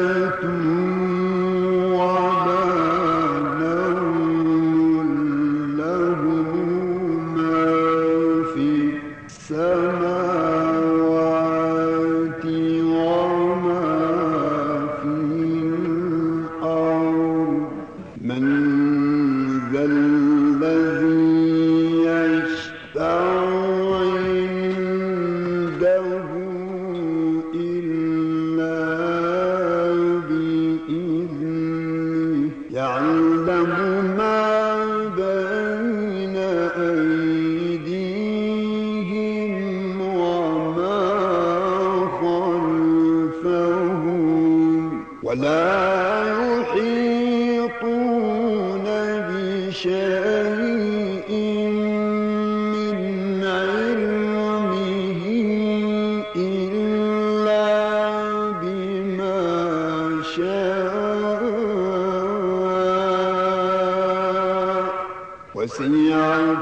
وسع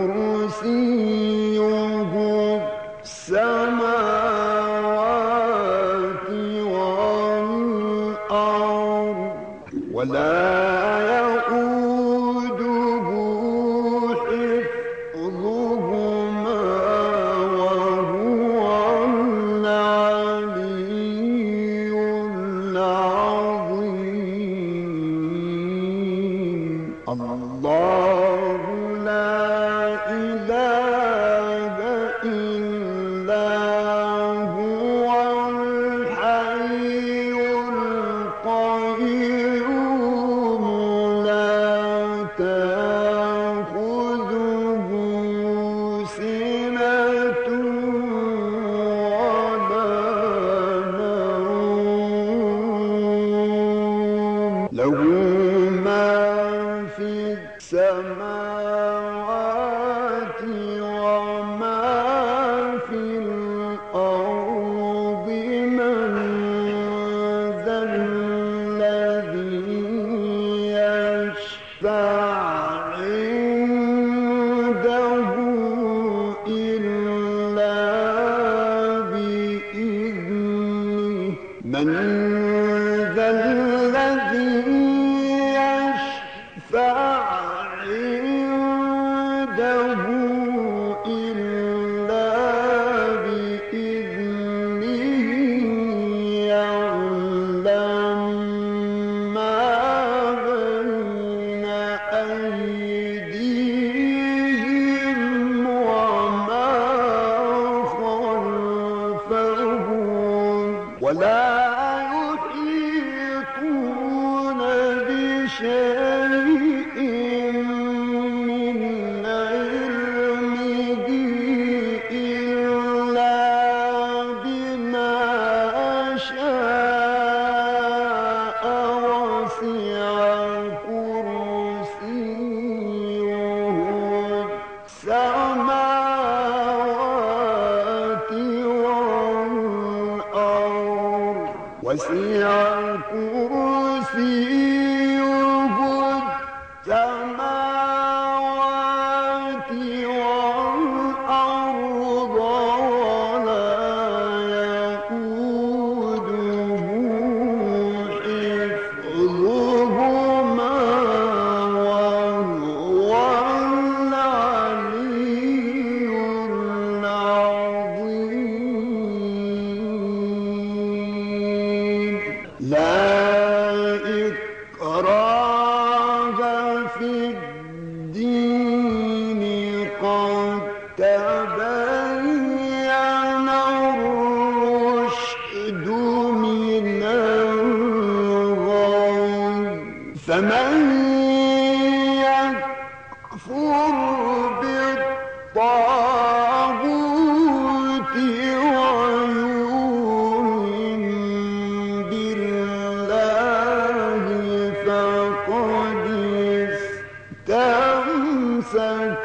كرسيه السماوات والأرض ولا يؤوده حفظهما وهو العلي العظيم. الله لا إله إلا هو الحي القيوم لا تأخذه سنة ولا نوم له ما في السماوات وما في الأرض. من ذا الذي يشفع عنده إلا بإذنه. من ذا الذي يشفع عنده إلا بإذنه. يعلم ما بين أيديهم وما خلفهم ولا يحيطون بشيء من علمه إلا بما شاء. وسع كرسيه السماوات والأرض. وسع كرسيه السماوات والأرض ولا يئوده حفظهما وهو العلي العظيم. لا إكراه في الدين قد تبين الرشد من الغي. فمن يكفر بالطاغوت ويؤمن بالله فقد استمسك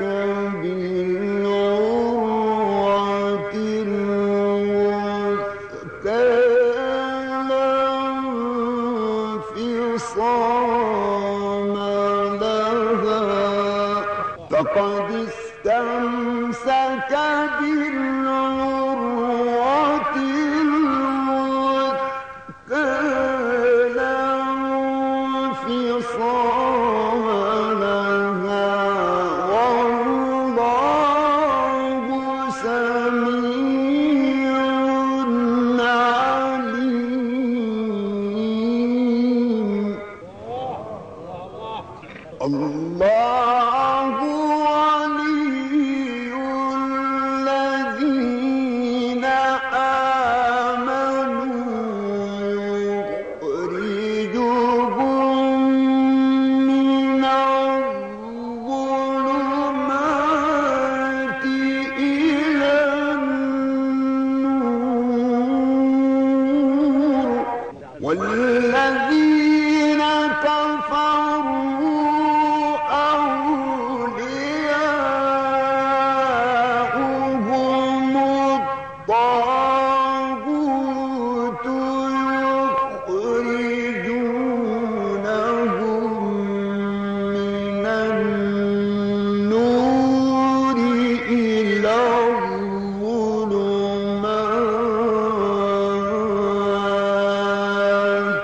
بالعروة الوثقى لا انفصام لها. فقد استمسك بالعروة الوثقى الله ولي الذين آمنوا يخرجهم من الظلمات إلى النور والذين كفروا أولياؤهم الطاغوت يخرجونهم من النور إلى الظلمات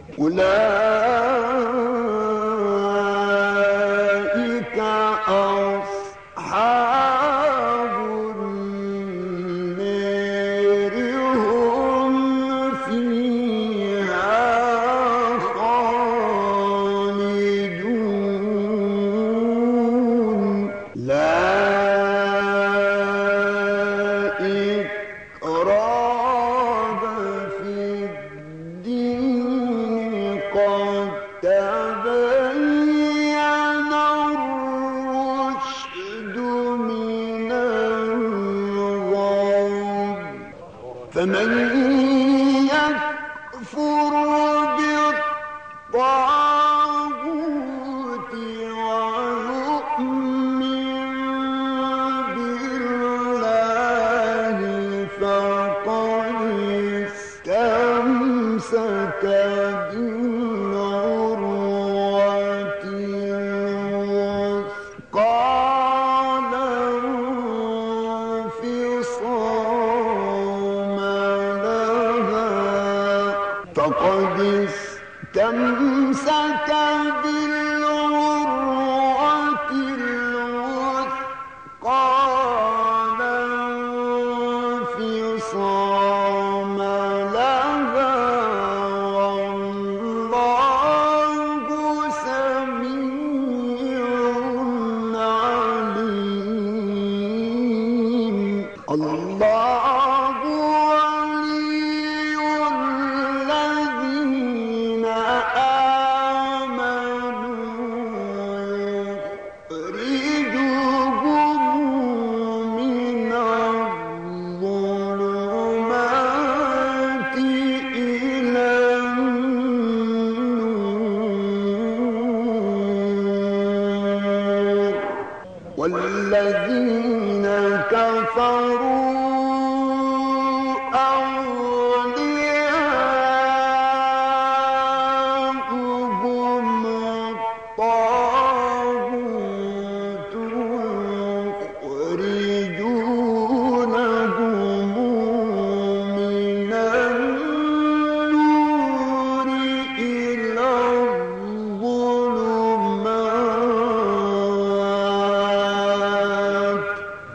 أولئك أصحاب النار هم فيها خالدون لا إكراه في الدين قد تبين الرشد من الغي فمن يكفر بالطاغوت ويؤمن بالله فقد استمسك بالعروة الوثقى لا انفصام لها فقد استمسك بالعروة الوثقى لا انفصام لها والله سميع عليم الله ولي الذين آمنوا يخرجهم من الظلمات إلى النور والذين كفروا أولياؤهم الطاغوت يخرجونهم من النور إلى الظلمات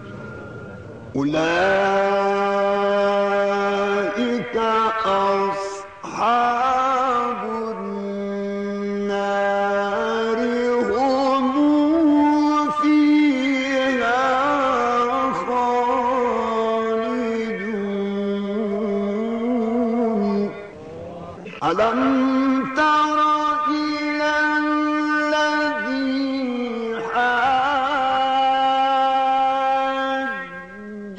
أولئك أصحاب النار هم فيها خالدون ألم تر إلى الذي حاج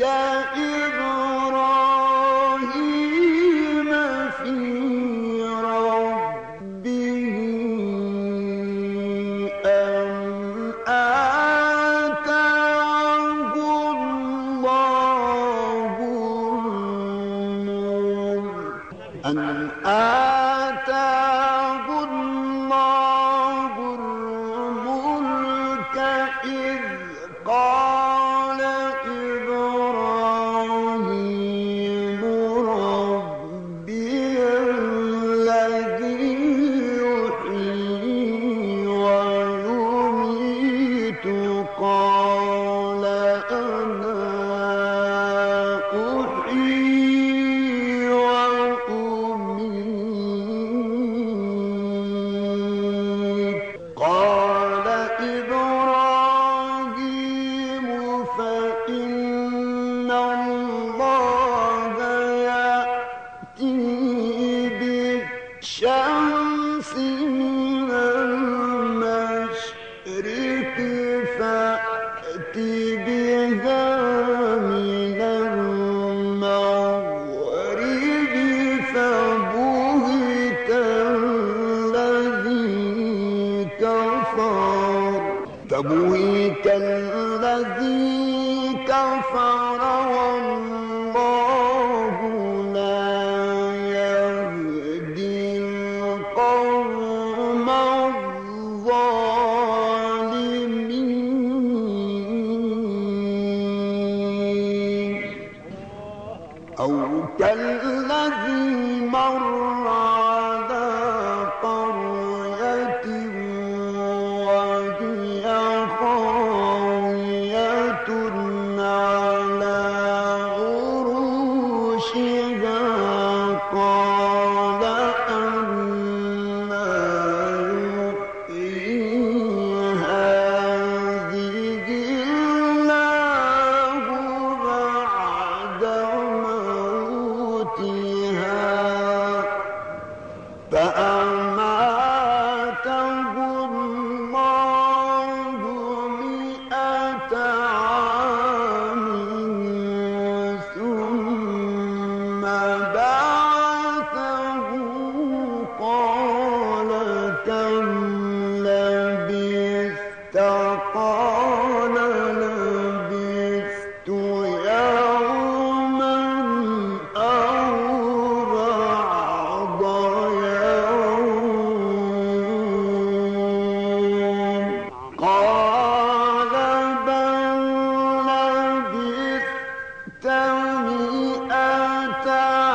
إبراهيم في ربه أن آتاه الله الملك الشمس من المشرق فأت بها من المغرب فبهت الذي كفر والله لا يهدي القوم الظالمين أو كالذي مر على قرية وهي خاوية على عروشها قال أنى يحيي هذه الله بعد موتها فأماته الله 100 عام ثم بعثه قال كم لبثت قال لبثت يوما أو بعض يوم قال بل لبثت 100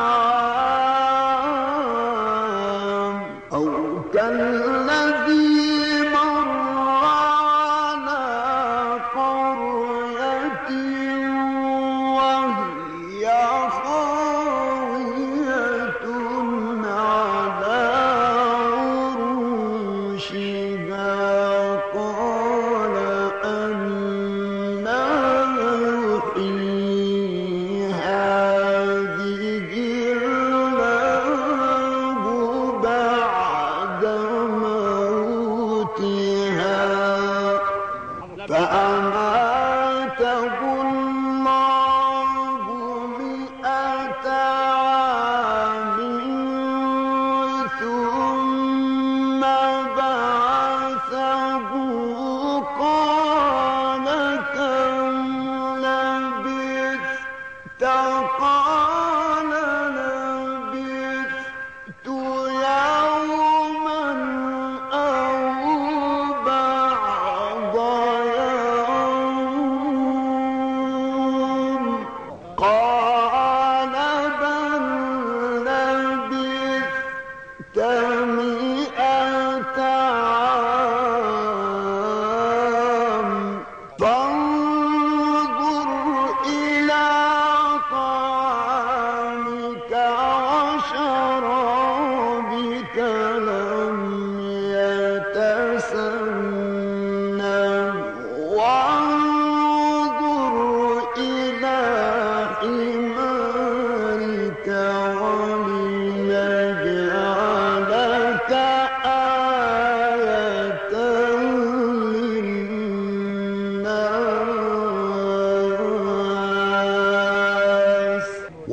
عام أو كالذي مر على قرية وهي خاوية على عروشها قال أنى يحيي هذه الله بعد موتها فأماته الله 100 عام ثم بعثه قال كم لبثت قال لبثت يوما أو بعض يوم قال بل لبثت 100 عام فانظر إلى طعامك وشرابك لم يتسنه وانظر إلى حمارك ولنجعلك آية للناس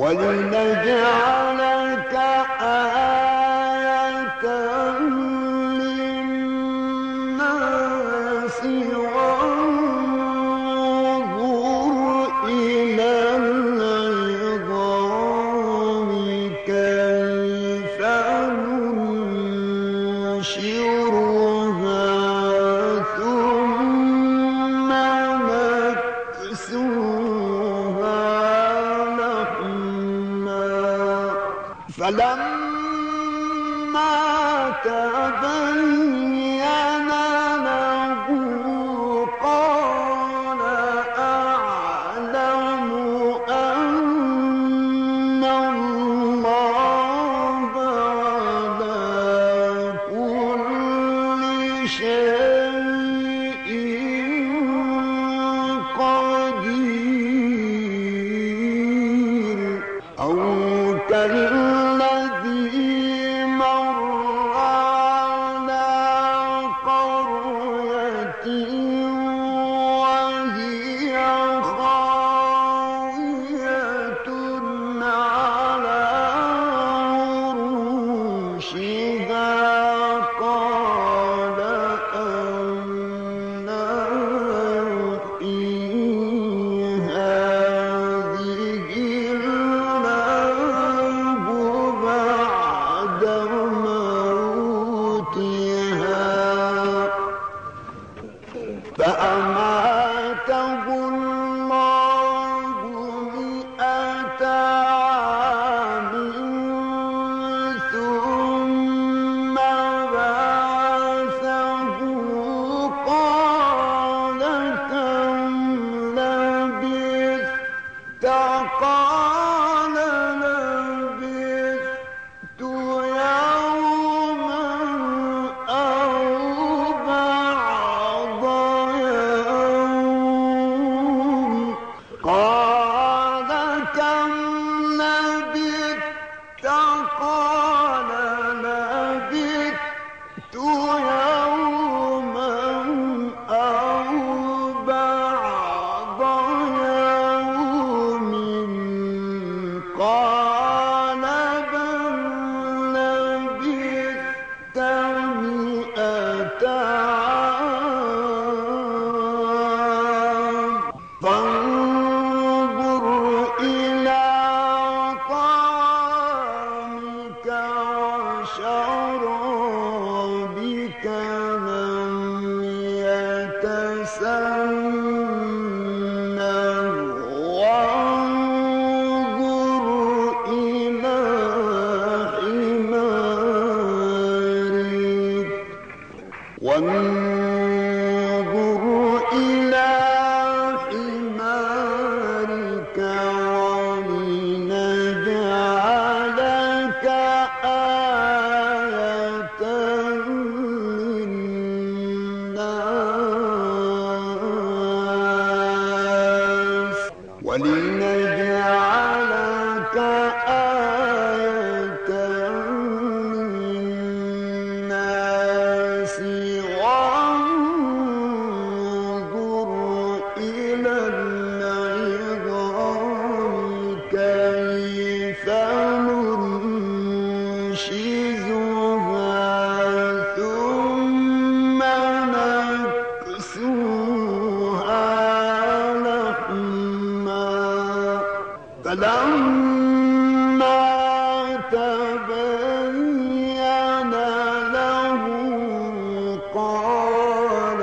ولنجعلك آية للناس وانظر إلى العظام كيف ننشرها ثم نكسوها لحما فلما تبين له قال أعلم أن الله على كل شيء قدير أو كالذي مر فأماته الله 100 عام ثم بعثه قال كم لبثت قال لبثت يوما أو بعض يوم قال كم لبثت قال لبثت يوما أو بعض يوم قال بل لبثت 100 عام فانظر إلى طعامك وشرابك لم يتسنه وانظر إلى حمارك وانظر إلى حمارك ولنجعلك آية للناس ولنجعلك آية للناس وانظر إلى العظام كيف ننشزها ثم نكسوها لحما فلما تبين له قال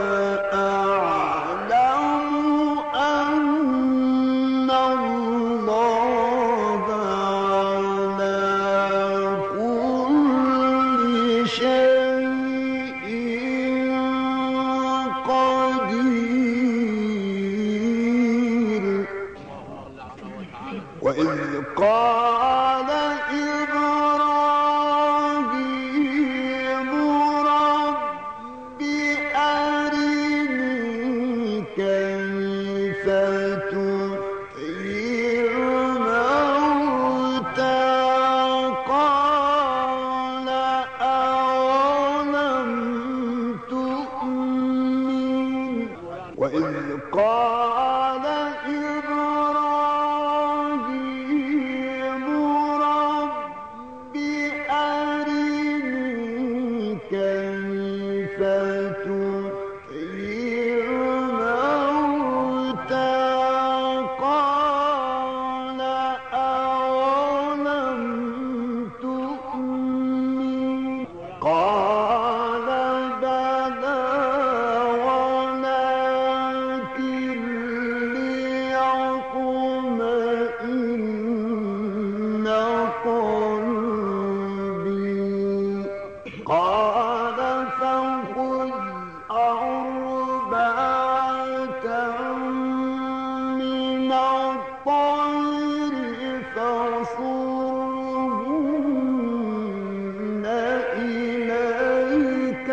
أعلم أن الله على كل شيء قدير وإذ قال إبراهيم رب أرني كيف تحيي الموتى قال أولم تؤمن وإذ قال إبراهيم رب أرني كيف تحيي الموتى قال أولم تؤمن قال بلى ولكن ليطمئن قلبي قال فخذ أربعة من الطير فصرهن إليك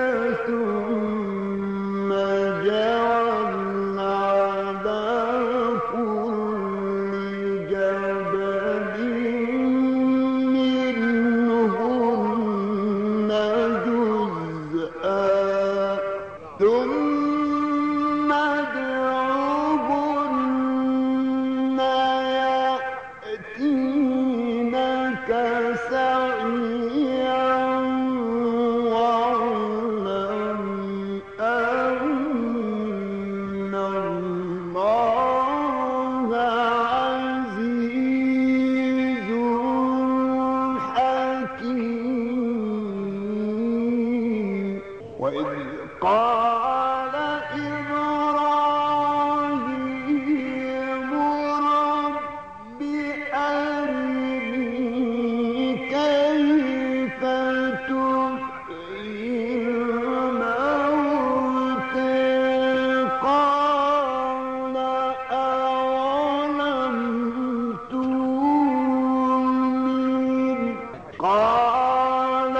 ثم اجعل على كل جبل منهن جزءا وإذ قال إبراهيم رب أرني كيف تحيي الموتى قال أولم تؤمن قال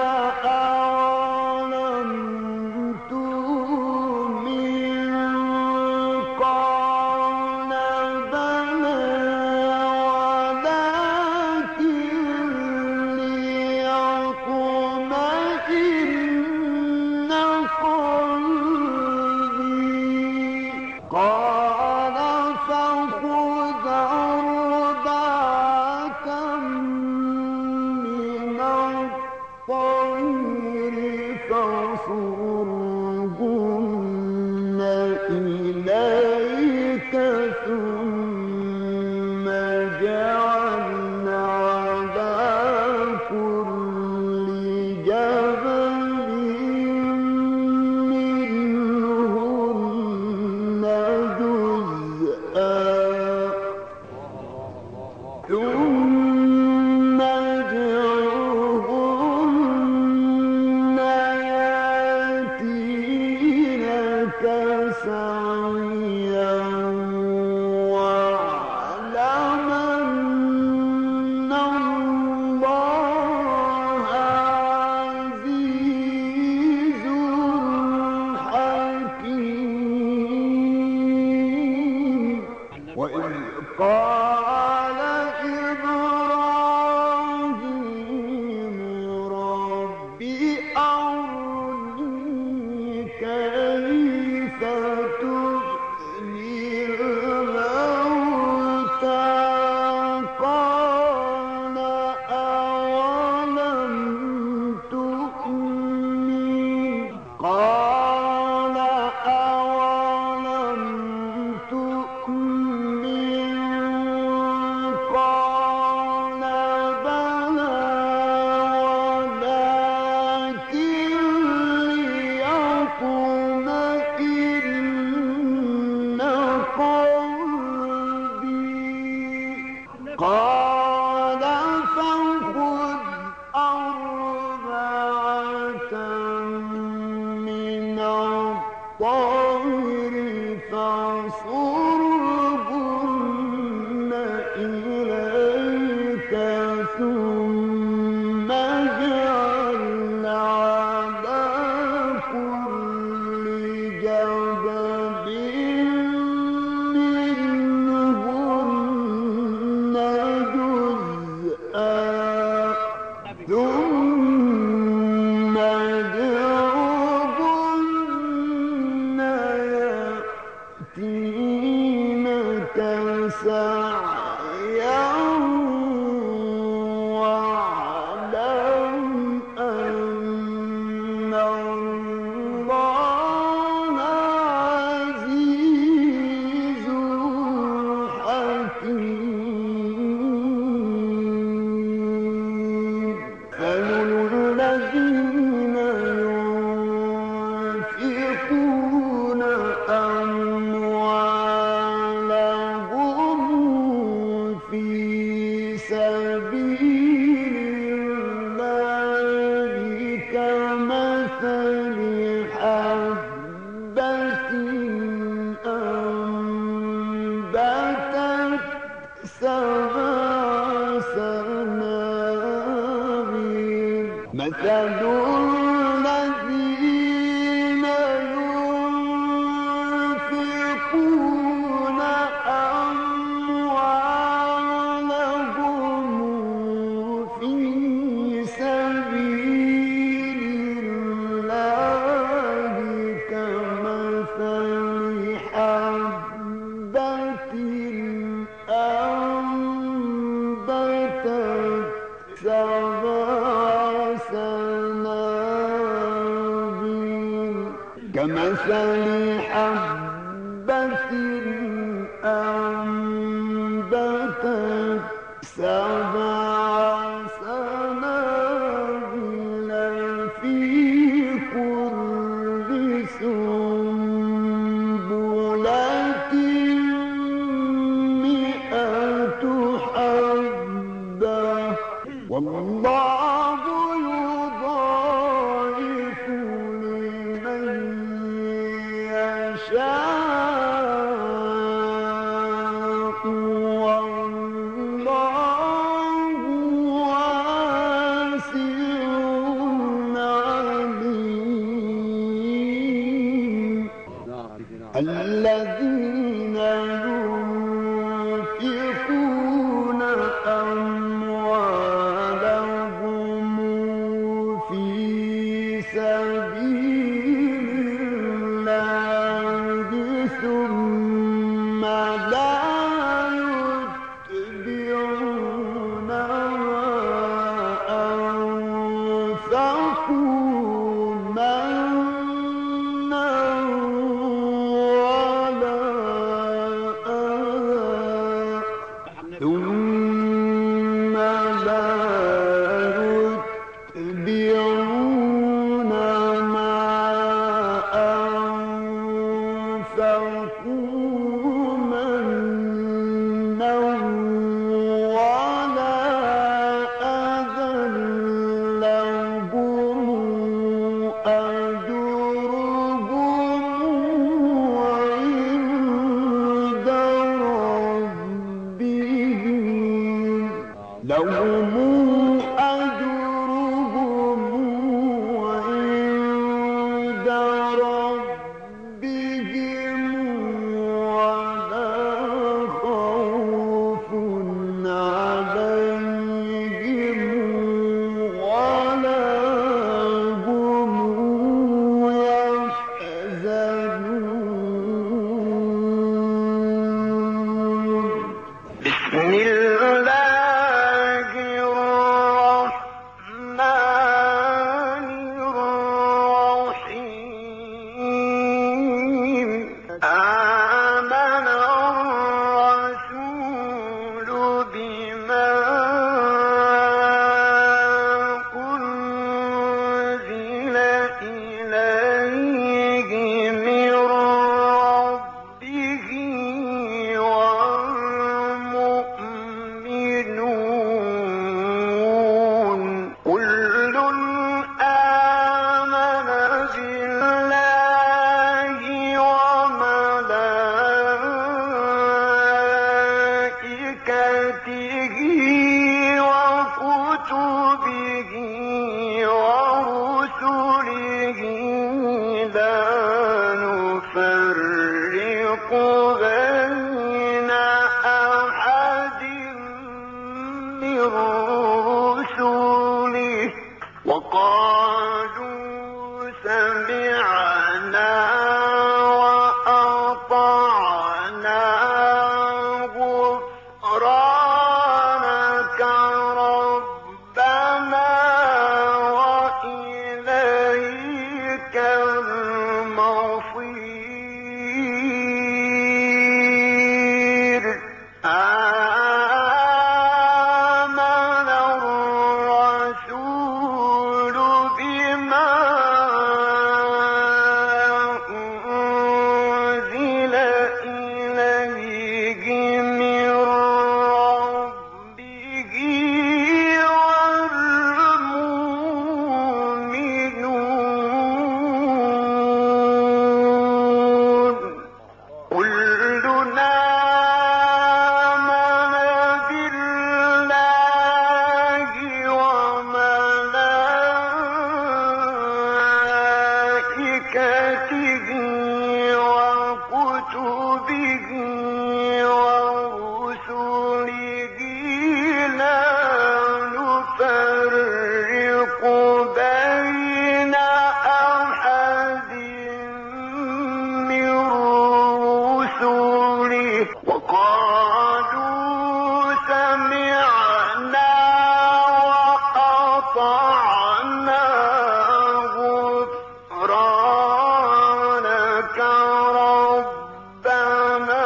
أولم تؤمن قال بلى ولكن ليطمئن قلبي قال فخذ أربعة من الطير فصرهن إليك ثم اجعل على كل جبل منهن جزءا ثم ادعوهن يأتينك سعيا واعلم أن الله عزيز حكيم وإذ قال إبراهيم رب أرني كيف تحيي الموتى قال أولم تؤمن قال أولم تؤمن قال بلى ولكن ليطمئن قلبي قال فخذ أربعة من الطير فصرهن إليك ثم اجعل على كل جبل منهن جزءا ثم ادعوهن يأتينك سعيا واعلم أن الله عزيز حكيم فالذين ينفقون أموالهم في سبيل الله كمثل حبة أنبتت سبع سنابل مثل الذين ينفقون أموالهم في سبيل الله كمثل حبة أنبتت سبع سنابل كمثل حبة أنبتت سبع سنابل في كل الذين ينفقون أموالهم في سبيل الله ثم لا يتبعون ما أنفقوا منا ولا أذى ثم لا يتبعون ما أنفقوا منا ولا أذى لهم أجرهم عند ربهم لهم أجرهم عند ربهم ولا خوف عليهم ولا هم يحزنون. بسم الله الرحمن الرحيم. آمن الرسول بما أنزل إليه من ربه والمؤمنون كل آمن بالله وملائكته وكتبه ورسله لا نفرق بين أحد من رسله وقالوا سمعنا وأطعنا غفرانك ربنا وإليك المصير. آمن الرسول بما أنزل إليه من ربه والمؤمنون كلنا آمن بالله وملائكته وكتبه ورسله لا نفرق بين أحد من رسله وقالوا سمعنا وأطعنا غفرانك ربنا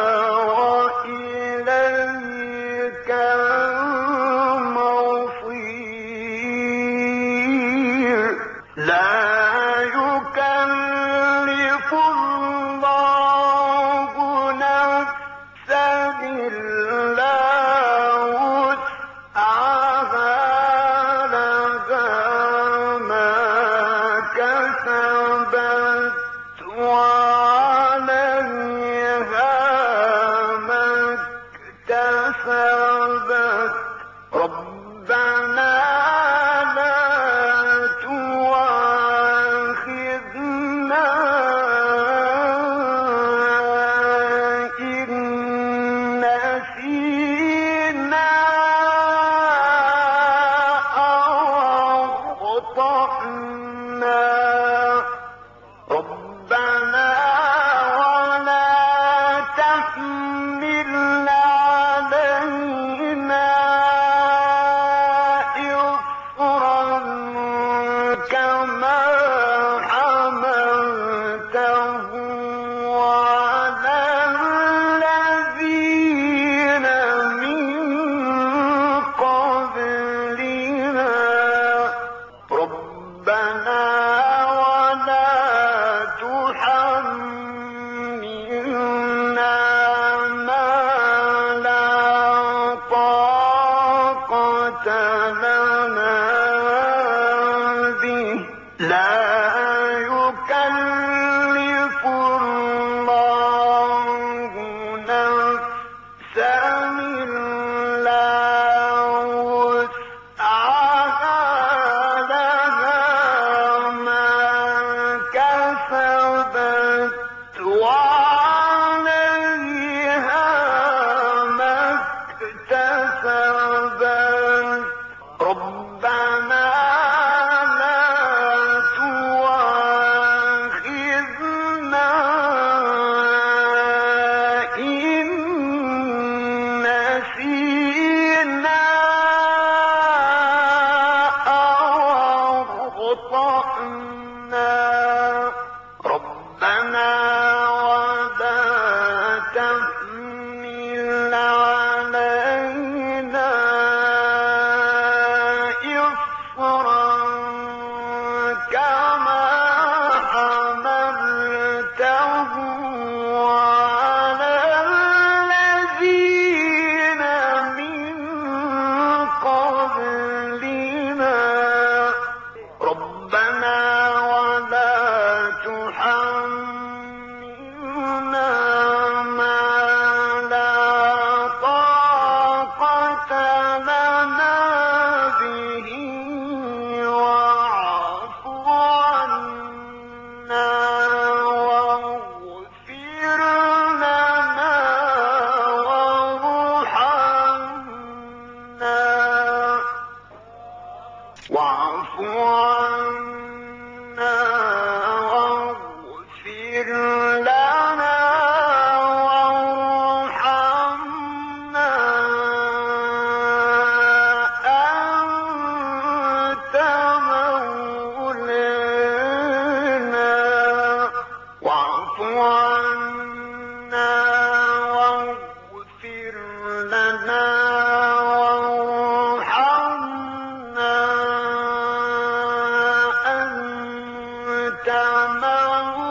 وإليك المصير. لا يكلف الله نفسا إلا وسعها لها ما كسبت وعليها ما اكتسبت. ربنا لا تؤاخذنا يكلف الله نفسا إلا وسعها لها ما كسبت وعليها ما اكتسبت ربنا لا تؤاخذنا إن نسينا أو أخطأنا ربنا ولا تحمل علينا إصرا كما حملته على الذين من قبلنا ربنا ولا تحملنا ما لا طاقة لنا به واعف عنا واغفر لنا وارحمنا واعف عنا واغفر لنا وارحمنا أنت مولانا واعف عنا واغفر لنا وارحمنا أنت مولانا